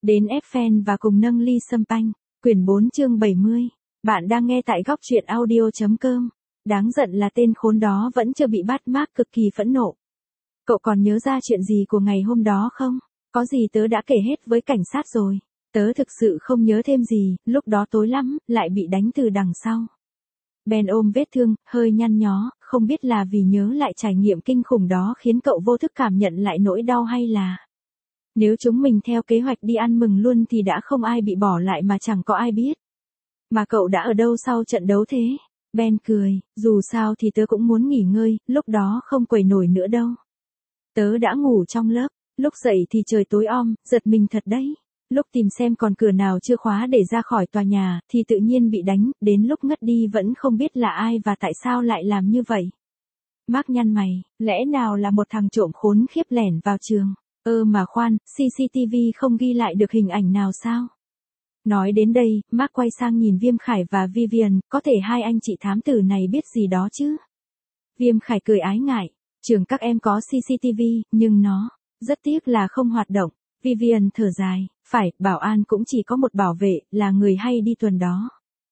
Đến ép fan và cùng nâng ly sâm panh. Quyển 4 chương 70. Bạn đang nghe tại góc truyện audio.com. Đáng giận là tên khốn đó vẫn chưa bị bắt. Mark cực kỳ phẫn nộ. Cậu còn nhớ ra chuyện gì của ngày hôm đó không? Có gì tớ đã kể hết với cảnh sát rồi. Tớ thực sự không nhớ thêm gì, lúc đó tối lắm, lại bị đánh từ đằng sau. Ben ôm vết thương, hơi nhăn nhó, không biết là vì nhớ lại trải nghiệm kinh khủng đó khiến cậu vô thức cảm nhận lại nỗi đau hay là... Nếu chúng mình theo kế hoạch đi ăn mừng luôn thì đã không ai bị bỏ lại mà chẳng có ai biết. Mà cậu đã ở đâu sau trận đấu thế? Ben cười, dù sao thì tớ cũng muốn nghỉ ngơi, lúc đó không quẩy nổi nữa đâu. Tớ đã ngủ trong lớp, lúc dậy thì trời tối om, giật mình thật đấy. Lúc tìm xem còn cửa nào chưa khóa để ra khỏi tòa nhà, thì tự nhiên bị đánh, đến lúc ngất đi vẫn không biết là ai và tại sao lại làm như vậy. Mark nhăn mày, lẽ nào là một thằng trộm khốn khiếp lẻn vào trường? Mà khoan, CCTV không ghi lại được hình ảnh nào sao? Nói đến đây, Mark quay sang nhìn Viêm Khải và Vivian, có thể hai anh chị thám tử này biết gì đó chứ? Viêm Khải cười ái ngại, trường các em có CCTV, nhưng nó, rất tiếc là không hoạt động. Vivian thở dài, phải, bảo an cũng chỉ có một bảo vệ, là người hay đi tuần đó.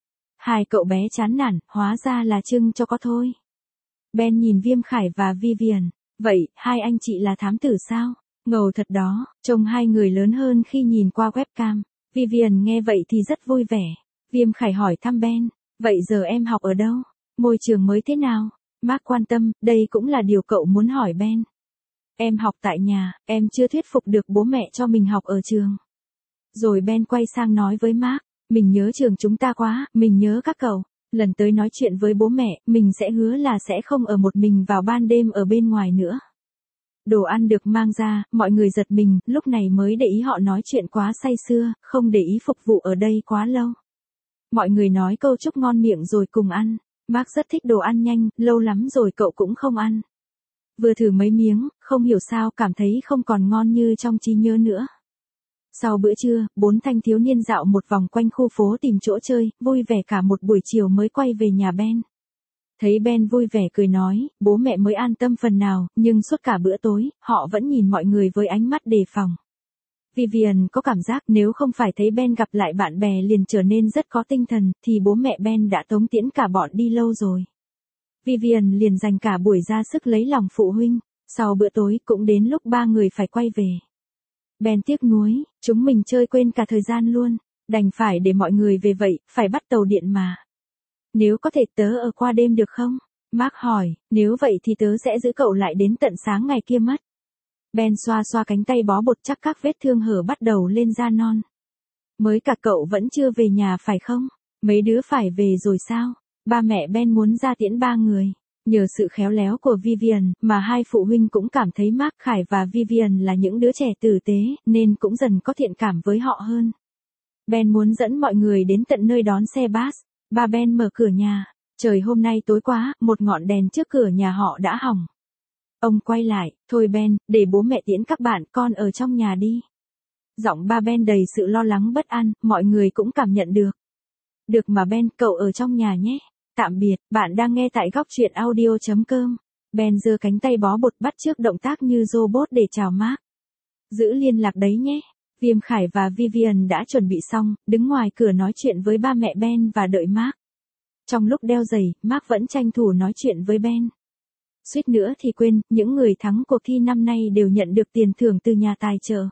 Hai cậu bé chán nản, hóa ra là trưng cho có thôi. Ben nhìn Viêm Khải và Vivian, vậy, hai anh chị là thám tử sao? Ngầu thật đó, trông hai người lớn hơn khi nhìn qua webcam. Vivian nghe vậy thì rất vui vẻ. Viêm Khải hỏi thăm Ben, vậy giờ em học ở đâu? Môi trường mới thế nào? Mark quan tâm, đây cũng là điều cậu muốn hỏi Ben. Em học tại nhà, em chưa thuyết phục được bố mẹ cho mình học ở trường. Rồi Ben quay sang nói với Mark, mình nhớ trường chúng ta quá, mình nhớ các cậu. Lần tới nói chuyện với bố mẹ, mình sẽ hứa là sẽ không ở một mình vào ban đêm ở bên ngoài nữa. Đồ ăn được mang ra, mọi người giật mình, lúc này mới để ý họ nói chuyện quá say sưa, không để ý phục vụ ở đây quá lâu. Mọi người nói câu chúc ngon miệng rồi cùng ăn. Mark rất thích đồ ăn nhanh, lâu lắm rồi cậu cũng không ăn. Vừa thử mấy miếng, không hiểu sao cảm thấy không còn ngon như trong trí nhớ nữa. Sau bữa trưa, 4 thanh thiếu niên dạo một vòng quanh khu phố tìm chỗ chơi, vui vẻ cả một buổi chiều mới quay về nhà Ben. Thấy Ben vui vẻ cười nói, bố mẹ mới an tâm phần nào, nhưng suốt cả bữa tối, họ vẫn nhìn mọi người với ánh mắt đề phòng. Vivian có cảm giác nếu không phải thấy Ben gặp lại bạn bè liền trở nên rất có tinh thần, thì bố mẹ Ben đã tống tiễn cả bọn đi lâu rồi. Vivian liền dành cả buổi ra sức lấy lòng phụ huynh, sau bữa tối cũng đến lúc ba người phải quay về. Ben tiếc nuối, chúng mình chơi quên cả thời gian luôn, đành phải để mọi người về vậy, phải bắt tàu điện mà. Nếu có thể tớ ở qua đêm được không? Mark hỏi, nếu vậy thì tớ sẽ giữ cậu lại đến tận sáng ngày kia mất. Ben xoa xoa cánh tay bó bột chắc các vết thương hở bắt đầu lên da non. Mới cả cậu vẫn chưa về nhà phải không? Mấy đứa phải về rồi sao? Ba mẹ Ben muốn ra tiễn ba người. Nhờ sự khéo léo của Vivian mà hai phụ huynh cũng cảm thấy Mark Khải và Vivian là những đứa trẻ tử tế, nên cũng dần có thiện cảm với họ hơn. Ben muốn dẫn mọi người đến tận nơi đón xe bus. Ba Ben mở cửa nhà. Trời hôm nay tối quá, một ngọn đèn trước cửa nhà họ đã hỏng. Ông quay lại, thôi Ben, để bố mẹ tiễn các bạn, con ở trong nhà đi. Giọng ba Ben đầy sự lo lắng bất an, mọi người cũng cảm nhận được. Được mà Ben, cậu ở trong nhà nhé. Tạm biệt, bạn đang nghe tại góc truyện audio.com. Ben giơ cánh tay bó bột bắt chước động tác như robot để chào Mark. Giữ liên lạc đấy nhé. Viêm Khải và Vivian đã chuẩn bị xong, đứng ngoài cửa nói chuyện với ba mẹ Ben và đợi Mark. Trong lúc đeo giày, Mark vẫn tranh thủ nói chuyện với Ben. Suýt nữa thì quên, những người thắng cuộc thi năm nay đều nhận được tiền thưởng từ nhà tài trợ.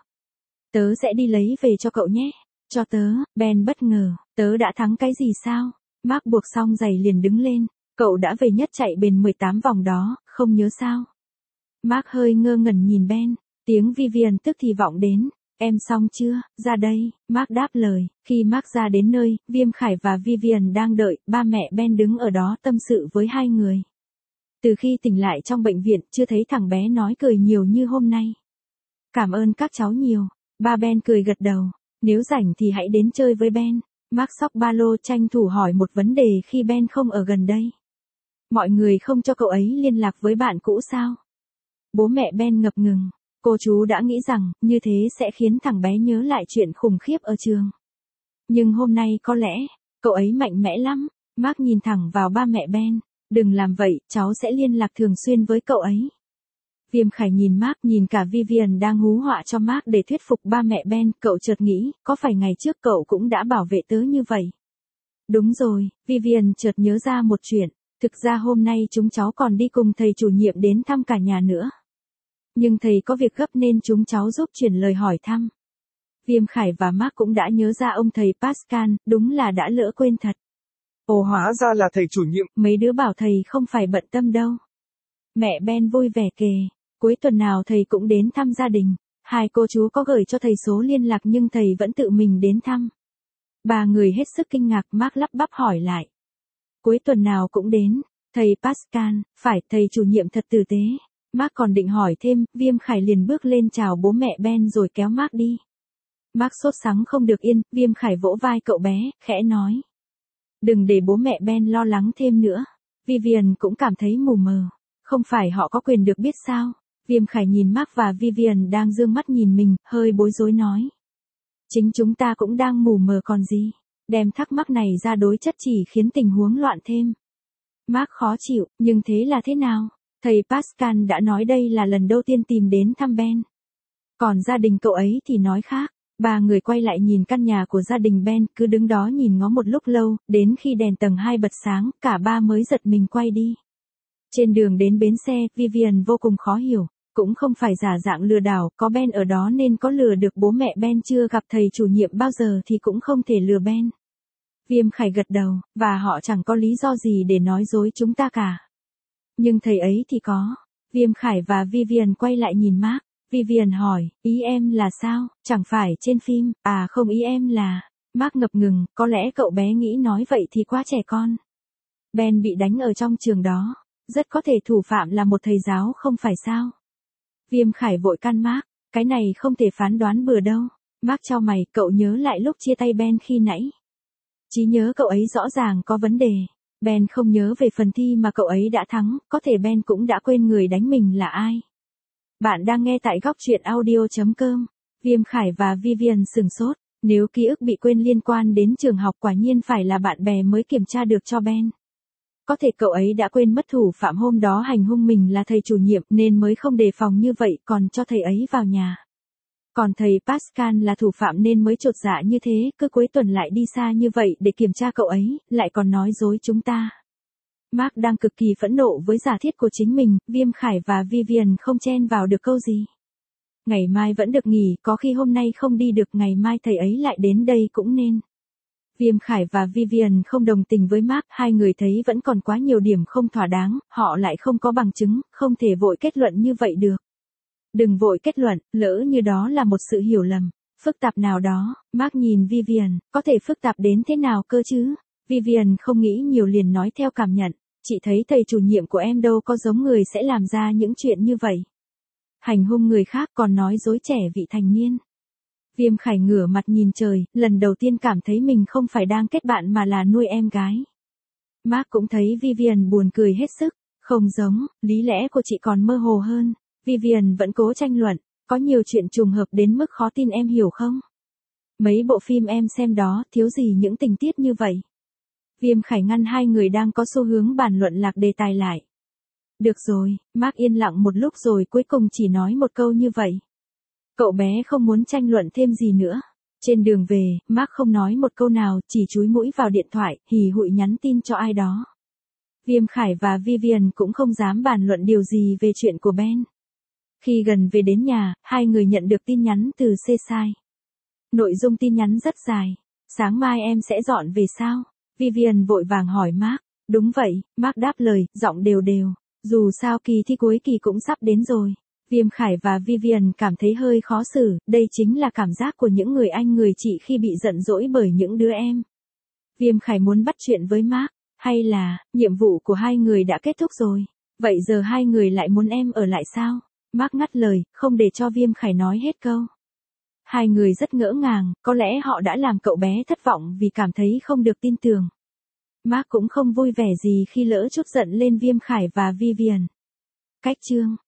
Tớ sẽ đi lấy về cho cậu nhé. Cho tớ, Ben bất ngờ, tớ đã thắng cái gì sao? Mark buộc xong giày liền đứng lên, cậu đã về nhất chạy bền 18 vòng đó, không nhớ sao? Mark hơi ngơ ngẩn nhìn Ben, tiếng Vivian tức thì vọng đến. Em xong chưa, ra đây, Mark đáp lời. Khi Mark ra đến nơi, Viêm Khải và Vivian đang đợi, ba mẹ Ben đứng ở đó tâm sự với hai người. Từ khi tỉnh lại trong bệnh viện, chưa thấy thằng bé nói cười nhiều như hôm nay. Cảm ơn các cháu nhiều, ba Ben cười gật đầu. Nếu rảnh thì hãy đến chơi với Ben. Mark xốc ba lô tranh thủ hỏi một vấn đề khi Ben không ở gần đây. Mọi người không cho cậu ấy liên lạc với bạn cũ sao? Bố mẹ Ben ngập ngừng. Cô chú đã nghĩ rằng, như thế sẽ khiến thằng bé nhớ lại chuyện khủng khiếp ở trường. Nhưng hôm nay có lẽ, cậu ấy mạnh mẽ lắm. Mark nhìn thẳng vào ba mẹ Ben. Đừng làm vậy, cháu sẽ liên lạc thường xuyên với cậu ấy. Viêm Khải nhìn Mark, nhìn cả Vivian đang hú họa cho Mark để thuyết phục ba mẹ Ben, cậu chợt nghĩ, có phải ngày trước cậu cũng đã bảo vệ tớ như vậy? Đúng rồi, Vivian chợt nhớ ra một chuyện, thực ra hôm nay chúng cháu còn đi cùng thầy chủ nhiệm đến thăm cả nhà nữa. Nhưng thầy có việc gấp nên chúng cháu giúp chuyển lời hỏi thăm. Viêm Khải và Mark cũng đã nhớ ra ông thầy Pascal, đúng là đã lỡ quên thật. Ồ, hóa ra là thầy chủ nhiệm. Mấy đứa bảo thầy không phải bận tâm đâu. Mẹ Ben vui vẻ kể, cuối tuần nào thầy cũng đến thăm gia đình. Hai cô chú có gửi cho thầy số liên lạc nhưng thầy vẫn tự mình đến thăm. Ba người hết sức kinh ngạc, Mark lắp bắp hỏi lại. Cuối tuần nào cũng đến, thầy Pascal, phải, thầy chủ nhiệm thật tử tế. Mark còn định hỏi thêm, Viêm Khải liền bước lên chào bố mẹ Ben rồi kéo Mark đi. Mark sốt sắng không được yên, Viêm Khải vỗ vai cậu bé, khẽ nói. Đừng để bố mẹ Ben lo lắng thêm nữa. Vivian cũng cảm thấy mù mờ. Không phải họ có quyền được biết sao? Viêm Khải nhìn Mark và Vivian đang dương mắt nhìn mình, hơi bối rối nói. Chính chúng ta cũng đang mù mờ còn gì. Đem thắc mắc này ra đối chất chỉ khiến tình huống loạn thêm. Mark khó chịu, nhưng thế là thế nào? Thầy Pascal đã nói đây là lần đầu tiên tìm đến thăm Ben. Còn gia đình cậu ấy thì nói khác. Ba người quay lại nhìn căn nhà của gia đình Ben, cứ đứng đó nhìn ngó một lúc lâu, đến khi đèn tầng 2 bật sáng, cả ba mới giật mình quay đi. Trên đường đến bến xe, Vivian vô cùng khó hiểu, cũng không phải giả dạng lừa đảo, có Ben ở đó nên có lừa được bố mẹ Ben, chưa gặp thầy chủ nhiệm bao giờ thì cũng không thể lừa Ben. Viêm Khải gật đầu, và họ chẳng có lý do gì để nói dối chúng ta cả. Nhưng thầy ấy thì có. Viêm Khải và Vivian quay lại nhìn Mark. Vivian hỏi, ý em là sao, chẳng phải trên phim, à không, ý em là. Mark ngập ngừng, có lẽ cậu bé nghĩ nói vậy thì quá trẻ con. Ben bị đánh ở trong trường đó, rất có thể thủ phạm là một thầy giáo không phải sao. Viêm Khải vội can Mark, cái này không thể phán đoán bừa đâu. Mark chau mày, cậu nhớ lại lúc chia tay Ben khi nãy. Trí nhớ cậu ấy rõ ràng có vấn đề. Ben không nhớ về phần thi mà cậu ấy đã thắng, có thể Ben cũng đã quên người đánh mình là ai. Bạn đang nghe tại góc truyện audio.com. Viêm Khải và Vivian sửng sốt, nếu ký ức bị quên liên quan đến trường học quả nhiên phải là bạn bè mới kiểm tra được cho Ben. Có thể cậu ấy đã quên mất thủ phạm hôm đó hành hung mình là thầy chủ nhiệm nên mới không đề phòng như vậy còn cho thầy ấy vào nhà. Còn thầy Pascal là thủ phạm nên mới chột dạ như thế, cứ cuối tuần lại đi xa như vậy để kiểm tra cậu ấy, lại còn nói dối chúng ta. Mark đang cực kỳ phẫn nộ với giả thiết của chính mình, Viêm Khải và Vivian không chen vào được câu gì. Ngày mai vẫn được nghỉ, có khi hôm nay không đi được ngày mai thầy ấy lại đến đây cũng nên. Viêm Khải và Vivian không đồng tình với Mark, hai người thấy vẫn còn quá nhiều điểm không thỏa đáng, họ lại không có bằng chứng, không thể vội kết luận như vậy được. Đừng vội kết luận, lỡ như đó là một sự hiểu lầm, phức tạp nào đó. Mark nhìn Vivian, có thể phức tạp đến thế nào cơ chứ? Vivian không nghĩ nhiều liền nói theo cảm nhận, chị thấy thầy chủ nhiệm của em đâu có giống người sẽ làm ra những chuyện như vậy. Hành hung người khác còn nói dối trẻ vị thành niên. Viêm Khải ngửa mặt nhìn trời, lần đầu tiên cảm thấy mình không phải đang kết bạn mà là nuôi em gái. Mark cũng thấy Vivian buồn cười hết sức, không giống, lý lẽ của chị còn mơ hồ hơn. Vivian vẫn cố tranh luận, có nhiều chuyện trùng hợp đến mức khó tin em hiểu không? Mấy bộ phim em xem đó, thiếu gì những tình tiết như vậy? Viêm Khải ngăn hai người đang có xu hướng bàn luận lạc đề tài lại. Được rồi, Mark yên lặng một lúc rồi cuối cùng chỉ nói một câu như vậy. Cậu bé không muốn tranh luận thêm gì nữa. Trên đường về, Mark không nói một câu nào, chỉ chúi mũi vào điện thoại, hì hụi nhắn tin cho ai đó. Viêm Khải và Vivian cũng không dám bàn luận điều gì về chuyện của Ben. Khi gần về đến nhà, hai người nhận được tin nhắn từ Cesai. Nội dung tin nhắn rất dài. Sáng mai em sẽ dọn về sao? Vivian vội vàng hỏi Mark. Đúng vậy, Mark đáp lời, giọng đều đều. Dù sao kỳ thi cuối kỳ cũng sắp đến rồi. Viêm Khải và Vivian cảm thấy hơi khó xử, đây chính là cảm giác của những người anh người chị khi bị giận dỗi bởi những đứa em. Viêm Khải muốn bắt chuyện với Mark, hay là, nhiệm vụ của hai người đã kết thúc rồi, vậy giờ hai người lại muốn em ở lại sao? Mark ngắt lời, không để cho Viêm Khải nói hết câu. Hai người rất ngỡ ngàng, có lẽ họ đã làm cậu bé thất vọng vì cảm thấy không được tin tưởng. Mark cũng không vui vẻ gì khi lỡ chút giận lên Viêm Khải và Vivian. Cách chương